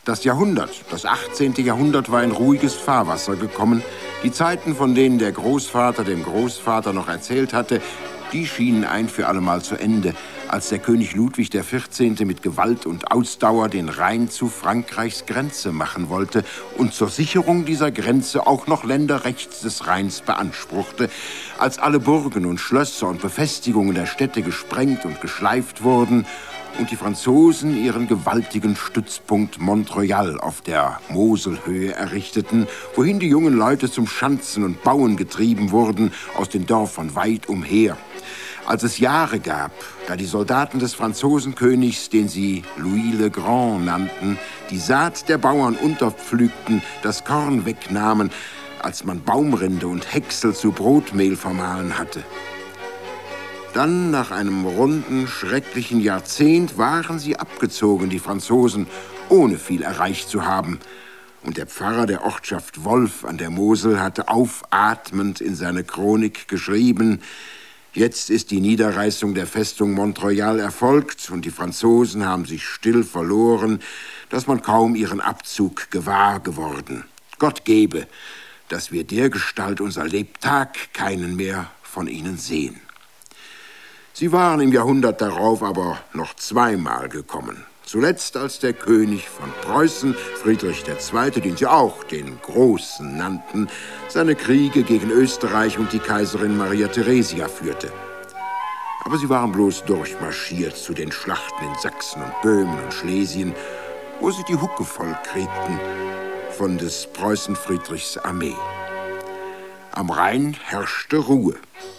Das Jahrhundert, das 18. Jahrhundert, war in ruhiges Fahrwasser gekommen. Die Zeiten, von denen der Großvater dem Großvater noch erzählt hatte, die schienen ein für allemal zu Ende, als der König Ludwig XIV. Mit Gewalt und Ausdauer den Rhein zu Frankreichs Grenze machen wollte und zur Sicherung dieser Grenze auch noch Länder rechts des Rheins beanspruchte. Als alle Burgen und Schlösser und Befestigungen der Städte gesprengt und geschleift wurden und die Franzosen ihren gewaltigen Stützpunkt Mont-Royal auf der Moselhöhe errichteten, wohin die jungen Leute zum Schanzen und Bauen getrieben wurden, aus den Dörfern weit umher. Als es Jahre gab, da die Soldaten des Franzosenkönigs, den sie Louis le Grand nannten, die Saat der Bauern unterpflügten, das Korn wegnahmen, als man Baumrinde und Häcksel zu Brotmehl vermahlen hatte. Dann, nach einem runden, schrecklichen Jahrzehnt, waren sie abgezogen, die Franzosen, ohne viel erreicht zu haben. Und der Pfarrer der Ortschaft Wolf an der Mosel hatte aufatmend in seine Chronik geschrieben: Jetzt ist die Niederreißung der Festung Mont-Royal erfolgt und die Franzosen haben sich still verloren, dass man kaum ihren Abzug gewahr geworden. Gott gebe, dass wir dergestalt unser Lebtag keinen mehr von ihnen sehen. Sie waren im Jahrhundert darauf aber noch zweimal gekommen. Zuletzt als der König von Preußen, Friedrich II., den sie auch den Großen nannten, seine Kriege gegen Österreich und die Kaiserin Maria Theresia führte. Aber sie waren bloß durchmarschiert zu den Schlachten in Sachsen und Böhmen und Schlesien, wo sie die Hucke voll kriegten von des Preußen Friedrichs Armee. Am Rhein herrschte Ruhe.